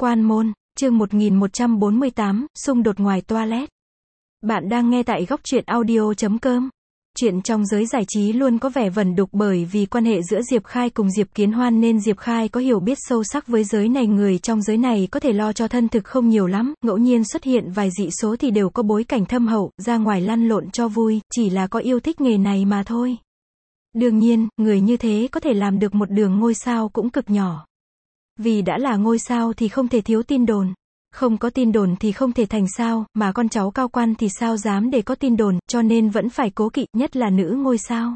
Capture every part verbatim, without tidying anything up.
Quan môn, chương một nghìn một trăm bốn mươi tám, xung đột ngoài toilet. Bạn đang nghe tại góc truyện audio chấm com. Chuyện trong giới giải trí luôn có vẻ vẩn đục bởi vì quan hệ giữa Diệp Khai cùng Diệp Kiến Hoan nên Diệp Khai có hiểu biết sâu sắc với giới này. Người trong giới này có thể lo cho thân thực không nhiều lắm, ngẫu nhiên xuất hiện vài dị số thì đều có bối cảnh thâm hậu, ra ngoài lăn lộn cho vui, chỉ là có yêu thích nghề này mà thôi. Đương nhiên, người như thế có thể làm được một đường ngôi sao cũng cực nhỏ. Vì đã là ngôi sao thì không thể thiếu tin đồn. Không có tin đồn thì không thể thành sao, mà con cháu cao quan thì sao dám để có tin đồn, cho nên vẫn phải cố kỵ, nhất là nữ ngôi sao.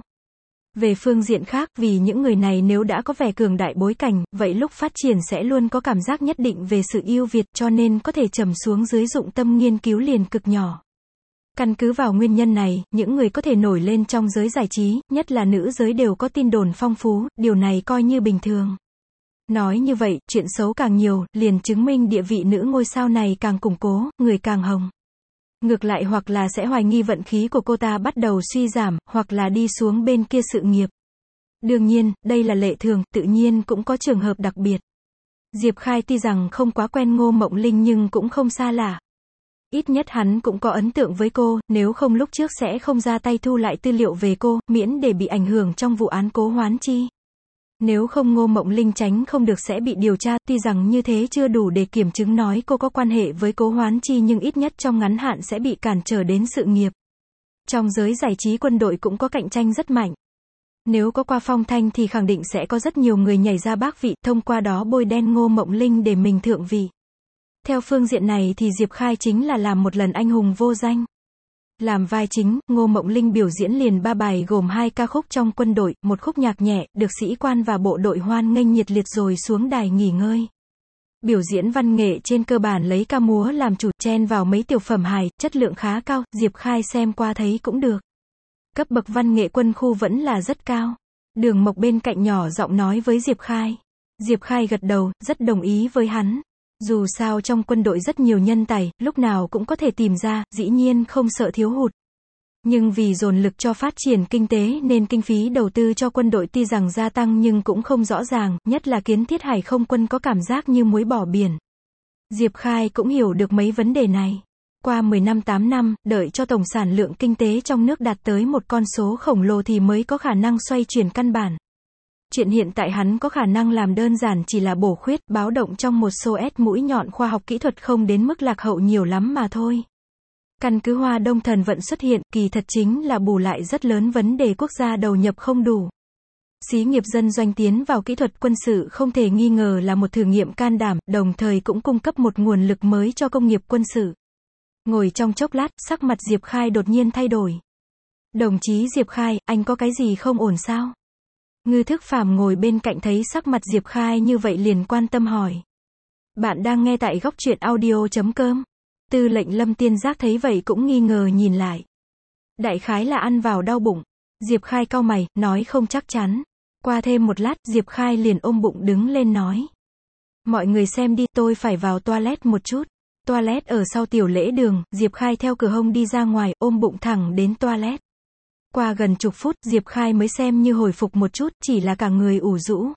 Về phương diện khác, vì những người này nếu đã có vẻ cường đại bối cảnh, vậy lúc phát triển sẽ luôn có cảm giác nhất định về sự ưu việt, cho nên có thể trầm xuống dưới dụng tâm nghiên cứu liền cực nhỏ. Căn cứ vào nguyên nhân này, những người có thể nổi lên trong giới giải trí, nhất là nữ giới đều có tin đồn phong phú, điều này coi như bình thường. Nói như vậy, chuyện xấu càng nhiều, liền chứng minh địa vị nữ ngôi sao này càng củng cố, người càng hồng. Ngược lại hoặc là sẽ hoài nghi vận khí của cô ta bắt đầu suy giảm, hoặc là đi xuống bên kia sự nghiệp. Đương nhiên, đây là lệ thường, tự nhiên cũng có trường hợp đặc biệt. Diệp Khai tuy rằng không quá quen Ngô Mộng Linh nhưng cũng không xa lạ. Ít nhất hắn cũng có ấn tượng với cô, nếu không lúc trước sẽ không ra tay thu lại tư liệu về cô, miễn để bị ảnh hưởng trong vụ án Cố Hoán Chi. Nếu không Ngô Mộng Linh tránh không được sẽ bị điều tra, tuy rằng như thế chưa đủ để kiểm chứng nói cô có quan hệ với Cố Hoán Chi nhưng ít nhất trong ngắn hạn sẽ bị cản trở đến sự nghiệp. Trong giới giải trí quân đội cũng có cạnh tranh rất mạnh. Nếu có qua phong thanh thì khẳng định sẽ có rất nhiều người nhảy ra bác vị, thông qua đó bôi đen Ngô Mộng Linh để mình thượng vị. Theo phương diện này thì Diệp Khai chính là làm một lần anh hùng vô danh. Làm vai chính, Ngô Mộng Linh biểu diễn liền ba bài gồm hai ca khúc trong quân đội, một khúc nhạc nhẹ, được sĩ quan và bộ đội hoan nghênh nhiệt liệt rồi xuống đài nghỉ ngơi. Biểu diễn văn nghệ trên cơ bản lấy ca múa làm chủ, chen vào mấy tiểu phẩm hài, chất lượng khá cao, Diệp Khai xem qua thấy cũng được. Cấp bậc văn nghệ quân khu vẫn là rất cao. Đường Mộc bên cạnh nhỏ giọng nói với Diệp Khai. Diệp Khai gật đầu, rất đồng ý với hắn. Dù sao trong quân đội rất nhiều nhân tài, lúc nào cũng có thể tìm ra, dĩ nhiên không sợ thiếu hụt. Nhưng vì dồn lực cho phát triển kinh tế nên kinh phí đầu tư cho quân đội tuy rằng gia tăng nhưng cũng không rõ ràng, nhất là kiến thiết hải không quân có cảm giác như muối bỏ biển. Diệp Khai cũng hiểu được mấy vấn đề này. Qua mười năm tám năm, đợi cho tổng sản lượng kinh tế trong nước đạt tới một con số khổng lồ thì mới có khả năng xoay chuyển căn bản. Chuyện hiện tại hắn có khả năng làm đơn giản chỉ là bổ khuyết, báo động trong một số S mũi nhọn khoa học kỹ thuật không đến mức lạc hậu nhiều lắm mà thôi. Căn cứ Hoa Đông Thần Vận xuất hiện, kỳ thật chính là bù lại rất lớn vấn đề quốc gia đầu nhập không đủ. Xí nghiệp dân doanh tiến vào kỹ thuật quân sự không thể nghi ngờ là một thử nghiệm can đảm, đồng thời cũng cung cấp một nguồn lực mới cho công nghiệp quân sự. Ngồi trong chốc lát, sắc mặt Diệp Khai đột nhiên thay đổi. Đồng chí Diệp Khai, anh có cái gì không ổn sao? Ngư Thức Phàm ngồi bên cạnh thấy sắc mặt Diệp Khai như vậy liền quan tâm hỏi. Bạn đang nghe tại góc truyện audio chấm com. Tư lệnh Lâm Tiên Giác thấy vậy cũng nghi ngờ nhìn lại. Đại khái là ăn vào đau bụng. Diệp Khai cau mày, nói không chắc chắn. Qua thêm một lát, Diệp Khai liền ôm bụng đứng lên nói. Mọi người xem đi, tôi phải vào toilet một chút. Toilet ở sau tiểu lễ đường, Diệp Khai theo cửa hông đi ra ngoài, ôm bụng thẳng đến toilet. Qua gần chục phút, Diệp Khai mới xem như hồi phục một chút, chỉ là cả người ủ rũ.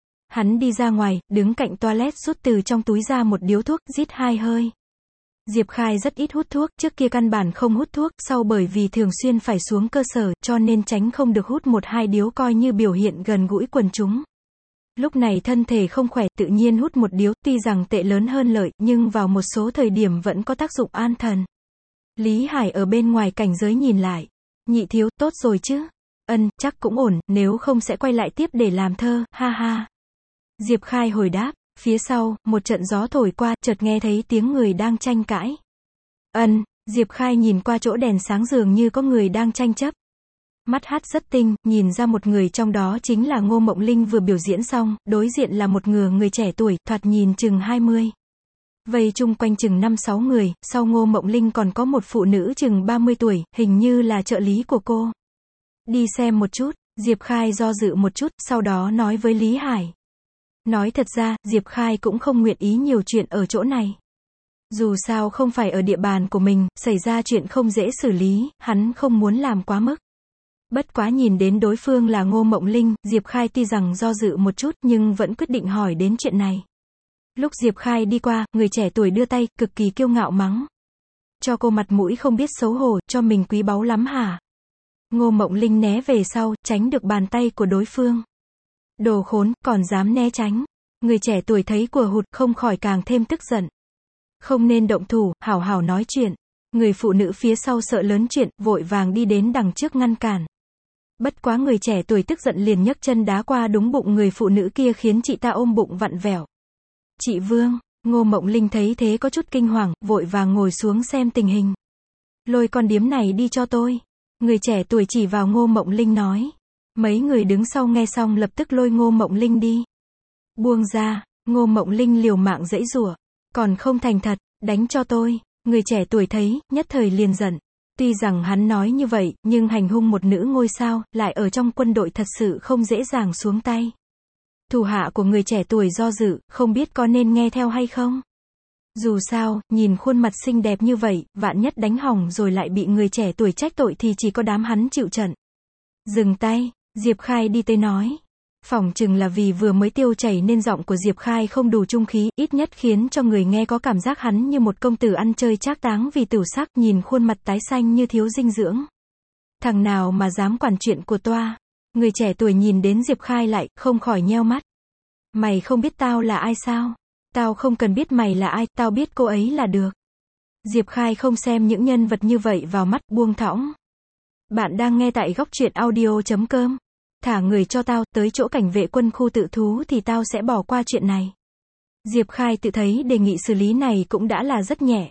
Hắn đi ra ngoài, đứng cạnh toilet rút từ trong túi ra một điếu thuốc, rít hai hơi. Diệp Khai rất ít hút thuốc, trước kia căn bản không hút thuốc, sau bởi vì thường xuyên phải xuống cơ sở, cho nên tránh không được hút một hai điếu coi như biểu hiện gần gũi quần chúng. Lúc này thân thể không khỏe, tự nhiên hút một điếu, tuy rằng tệ lớn hơn lợi, nhưng vào một số thời điểm vẫn có tác dụng an thần. Lý Hải ở bên ngoài cảnh giới nhìn lại. Nhị thiếu, tốt rồi chứ? Ân, chắc cũng ổn, nếu không sẽ quay lại tiếp để làm thơ, ha ha. Diệp Khai hồi đáp, phía sau, một trận gió thổi qua, chợt nghe thấy tiếng người đang tranh cãi. Ân, Diệp Khai nhìn qua chỗ đèn sáng dường như có người đang tranh chấp. Mắt hát rất tinh, nhìn ra một người trong đó chính là Ngô Mộng Linh vừa biểu diễn xong, đối diện là một ngừa người trẻ tuổi, thoạt nhìn chừng hai mươi. Vây chung quanh chừng năm sáu người, sau Ngô Mộng Linh còn có một phụ nữ chừng ba mươi tuổi, hình như là trợ lý của cô. Đi xem một chút, Diệp Khai do dự một chút, sau đó nói với Lý Hải. Nói thật ra, Diệp Khai cũng không nguyện ý nhiều chuyện ở chỗ này. Dù sao không phải ở địa bàn của mình, xảy ra chuyện không dễ xử lý, hắn không muốn làm quá mức. Bất quá nhìn đến đối phương là Ngô Mộng Linh, Diệp Khai tuy rằng do dự một chút nhưng vẫn quyết định hỏi đến chuyện này. Lúc Diệp Khai đi qua, người trẻ tuổi đưa tay, cực kỳ kiêu ngạo mắng. Cho cô mặt mũi không biết xấu hổ, cho mình quý báu lắm hả? Ngô Mộng Linh né về sau, tránh được bàn tay của đối phương. Đồ khốn, còn dám né tránh. Người trẻ tuổi thấy của hụt, không khỏi càng thêm tức giận. Không nên động thủ, hảo hảo nói chuyện. Người phụ nữ phía sau sợ lớn chuyện, vội vàng đi đến đằng trước ngăn cản. Bất quá người trẻ tuổi tức giận liền nhấc chân đá qua đúng bụng người phụ nữ kia khiến chị ta ôm bụng vặn vẹo. Chị Vương, Ngô Mộng Linh thấy thế có chút kinh hoàng, vội vàng ngồi xuống xem tình hình. Lôi con điếm này đi cho tôi. Người trẻ tuổi chỉ vào Ngô Mộng Linh nói. Mấy người đứng sau nghe xong lập tức lôi Ngô Mộng Linh đi. Buông ra, Ngô Mộng Linh liều mạng giãy giụa. Còn không thành thật, đánh cho tôi. Người trẻ tuổi thấy, nhất thời liền giận. Tuy rằng hắn nói như vậy, nhưng hành hung một nữ ngôi sao, lại ở trong quân đội thật sự không dễ dàng xuống tay. Thủ hạ của người trẻ tuổi do dự, không biết có nên nghe theo hay không. Dù sao, nhìn khuôn mặt xinh đẹp như vậy, vạn nhất đánh hỏng rồi lại bị người trẻ tuổi trách tội thì chỉ có đám hắn chịu trận. Dừng tay, Diệp Khai đi tới nói. Phỏng chừng là vì vừa mới tiêu chảy nên giọng của Diệp Khai không đủ trung khí, ít nhất khiến cho người nghe có cảm giác hắn như một công tử ăn chơi trác táng vì tửu sắc, nhìn khuôn mặt tái xanh như thiếu dinh dưỡng. Thằng nào mà dám quản chuyện của toa. Người trẻ tuổi nhìn đến Diệp Khai lại, không khỏi nheo mắt. Mày không biết tao là ai sao? Tao không cần biết mày là ai, tao biết cô ấy là được. Diệp Khai không xem những nhân vật như vậy vào mắt, buông thõng. Bạn đang nghe tại góc truyện audio chấm com. Thả người cho tao, tới chỗ cảnh vệ quân khu tự thú thì tao sẽ bỏ qua chuyện này. Diệp Khai tự thấy đề nghị xử lý này cũng đã là rất nhẹ.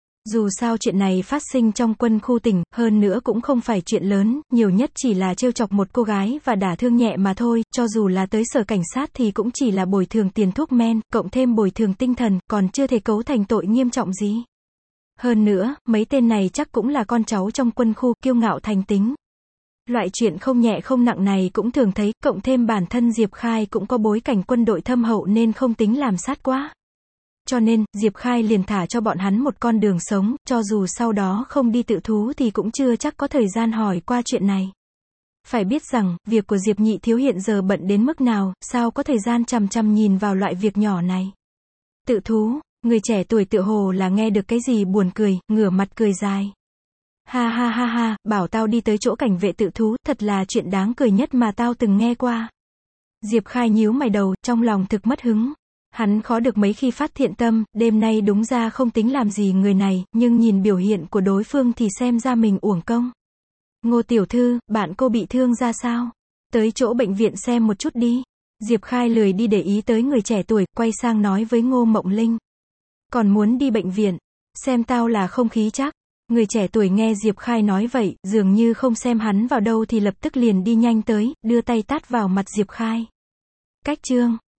Dù sao chuyện này phát sinh trong quân khu tỉnh, hơn nữa cũng không phải chuyện lớn, nhiều nhất chỉ là trêu chọc một cô gái và đả thương nhẹ mà thôi, cho dù là tới sở cảnh sát thì cũng chỉ là bồi thường tiền thuốc men, cộng thêm bồi thường tinh thần, còn chưa thể cấu thành tội nghiêm trọng gì. Hơn nữa, mấy tên này chắc cũng là con cháu trong quân khu, kiêu ngạo thành tính. Loại chuyện không nhẹ không nặng này cũng thường thấy, cộng thêm bản thân Diệp Khai cũng có bối cảnh quân đội thâm hậu nên không tính làm sát quá. Cho nên, Diệp Khai liền thả cho bọn hắn một con đường sống, cho dù sau đó không đi tự thú thì cũng chưa chắc có thời gian hỏi qua chuyện này. Phải biết rằng, việc của Diệp Nhị Thiếu hiện giờ bận đến mức nào, sao có thời gian chằm chằm nhìn vào loại việc nhỏ này. Tự thú, người trẻ tuổi tựa hồ là nghe được cái gì buồn cười, ngửa mặt cười dài. Ha ha ha ha, bảo tao đi tới chỗ cảnh vệ tự thú, thật là chuyện đáng cười nhất mà tao từng nghe qua. Diệp Khai nhíu mày đầu, trong lòng thực mất hứng. Hắn khó được mấy khi phát thiện tâm, đêm nay đúng ra không tính làm gì người này, nhưng nhìn biểu hiện của đối phương thì xem ra mình uổng công. Ngô tiểu thư, bạn cô bị thương ra sao? Tới chỗ bệnh viện xem một chút đi. Diệp Khai lười đi để ý tới người trẻ tuổi, quay sang nói với Ngô Mộng Linh. Còn muốn đi bệnh viện? Xem tao là không khí chắc. Người trẻ tuổi nghe Diệp Khai nói vậy, dường như không xem hắn vào đâu thì lập tức liền đi nhanh tới, đưa tay tát vào mặt Diệp Khai. Cách chương.